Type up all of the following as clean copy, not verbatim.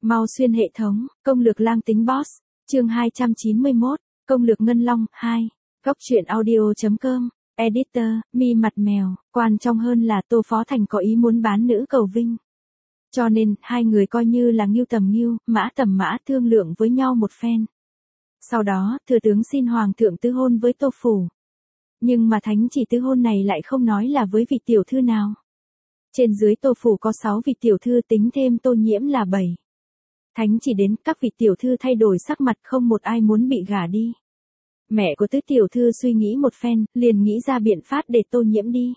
Mau xuyên hệ thống, công lược lang tính boss, chương 291, công lược ngân long, 2, góc truyện audio.com, editor, mi mặt mèo, quan trọng hơn là Tô Phó Thành có ý muốn bán nữ cầu vinh. Cho nên, hai người coi như là ngưu tầm ngưu, mã tầm mã thương lượng với nhau một phen. Sau đó, thừa tướng xin hoàng thượng tứ hôn với Tô Phủ. Nhưng mà thánh chỉ tứ hôn này lại không nói là với vị tiểu thư nào. Trên dưới Tô Phủ có 6 vị tiểu thư, tính thêm Tô Nhiễm là 7. Thánh chỉ đến, các vị tiểu thư thay đổi sắc mặt, không một ai muốn bị gả đi. Mẹ của tứ tiểu thư suy nghĩ một phen, liền nghĩ ra biện pháp để Tô Nhiễm đi.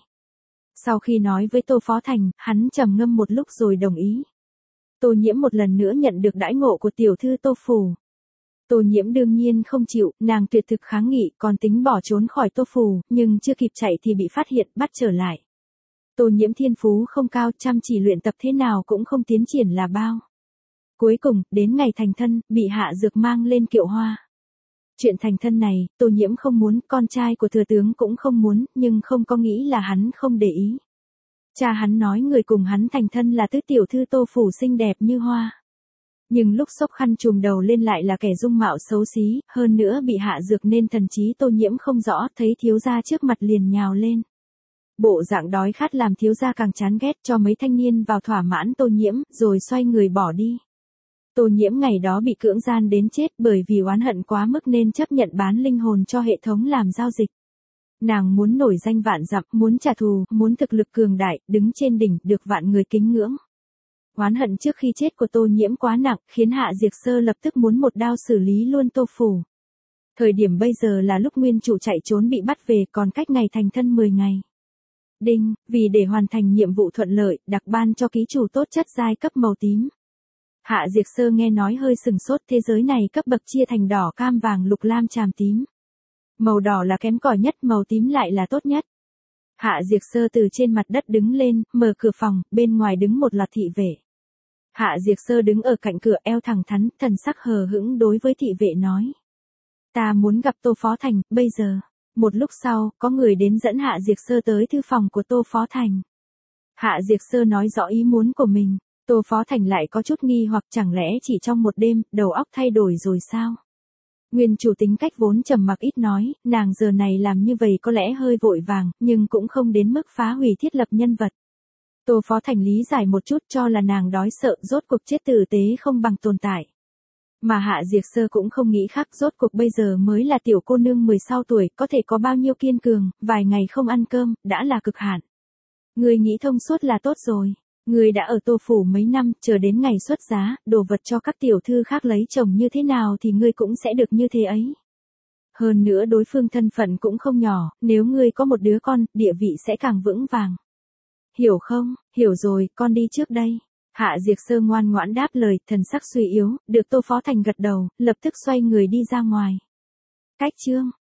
Sau khi nói với Tô Phó Thành, hắn trầm ngâm một lúc rồi đồng ý. Tô Nhiễm một lần nữa nhận được đãi ngộ của tiểu thư Tô Phủ. Tô Nhiễm đương nhiên không chịu, nàng tuyệt thực kháng nghị, còn tính bỏ trốn khỏi Tô Phủ, nhưng chưa kịp chạy thì bị phát hiện, bắt trở lại. Tô Nhiễm thiên phú không cao, chăm chỉ luyện tập thế nào cũng không tiến triển là bao. Cuối cùng, đến ngày thành thân, bị Hạ Dược mang lên kiệu hoa. Chuyện thành thân này, Tô Nhiễm không muốn, con trai của thừa tướng cũng không muốn, nhưng không có nghĩ là hắn không để ý. Cha hắn nói người cùng hắn thành thân là tứ tiểu thư Tô Phủ xinh đẹp như hoa. Nhưng lúc xốc khăn trùm đầu lên lại là kẻ dung mạo xấu xí, hơn nữa bị Hạ Dược nên thần trí Tô Nhiễm không rõ, thấy thiếu gia trước mặt liền nhào lên. Bộ dạng đói khát làm thiếu gia càng chán ghét, cho mấy thanh niên vào thỏa mãn Tô Nhiễm, rồi xoay người bỏ đi. Tô Nhiễm ngày đó bị cưỡng gian đến chết bởi vì oán hận quá mức nên chấp nhận bán linh hồn cho hệ thống làm giao dịch. Nàng muốn nổi danh vạn dặm, muốn trả thù, muốn thực lực cường đại, đứng trên đỉnh, được vạn người kính ngưỡng. Oán hận trước khi chết của Tô Nhiễm quá nặng, khiến Hạ Diệt Sơ lập tức muốn một đao xử lý luôn Tô Phủ. Thời điểm bây giờ là lúc nguyên chủ chạy trốn bị bắt về, còn cách ngày thành thân 10 ngày. Đinh, vì để hoàn thành nhiệm vụ thuận lợi, đặc ban cho ký chủ tốt chất giai cấp màu tím. Hạ Diệt Sơ nghe nói hơi sừng sốt, thế giới này cấp bậc chia thành đỏ, cam, vàng, lục, lam, tràm, tím. Màu đỏ là kém cỏi nhất, màu tím lại là tốt nhất. Hạ Diệt Sơ từ trên mặt đất đứng lên, mở cửa phòng, bên ngoài đứng một loạt thị vệ. Hạ Diệt Sơ đứng ở cạnh cửa, eo thẳng thắn, thần sắc hờ hững đối với thị vệ nói. Ta muốn gặp Tô Phó Thành, bây giờ. Một lúc sau, có người đến dẫn Hạ Diệt Sơ tới thư phòng của Tô Phó Thành. Hạ Diệt Sơ nói rõ ý muốn của mình. Tô Phó Thành lại có chút nghi hoặc, chẳng lẽ chỉ trong một đêm, đầu óc thay đổi rồi sao? Nguyên chủ tính cách vốn trầm mặc ít nói, nàng giờ này làm như vậy có lẽ hơi vội vàng, nhưng cũng không đến mức phá hủy thiết lập nhân vật. Tô Phó Thành lý giải một chút, cho là nàng đói sợ, rốt cuộc chết tử tế không bằng tồn tại. Mà Hạ Diệt Sơ cũng không nghĩ khác, rốt cuộc bây giờ mới là tiểu cô nương 16 tuổi, có thể có bao nhiêu kiên cường, vài ngày không ăn cơm, đã là cực hạn. Người nghĩ thông suốt là tốt rồi. Người đã ở Tô Phủ mấy năm, chờ đến ngày xuất giá, đồ vật cho các tiểu thư khác lấy chồng như thế nào thì ngươi cũng sẽ được như thế ấy. Hơn nữa đối phương thân phận cũng không nhỏ, nếu ngươi có một đứa con, địa vị sẽ càng vững vàng. Hiểu không? Hiểu rồi, con đi trước đây. Hạ Diệt Sơ ngoan ngoãn đáp lời, thần sắc suy yếu, được Tô Phó Thành gật đầu, lập tức xoay người đi ra ngoài. Cách chương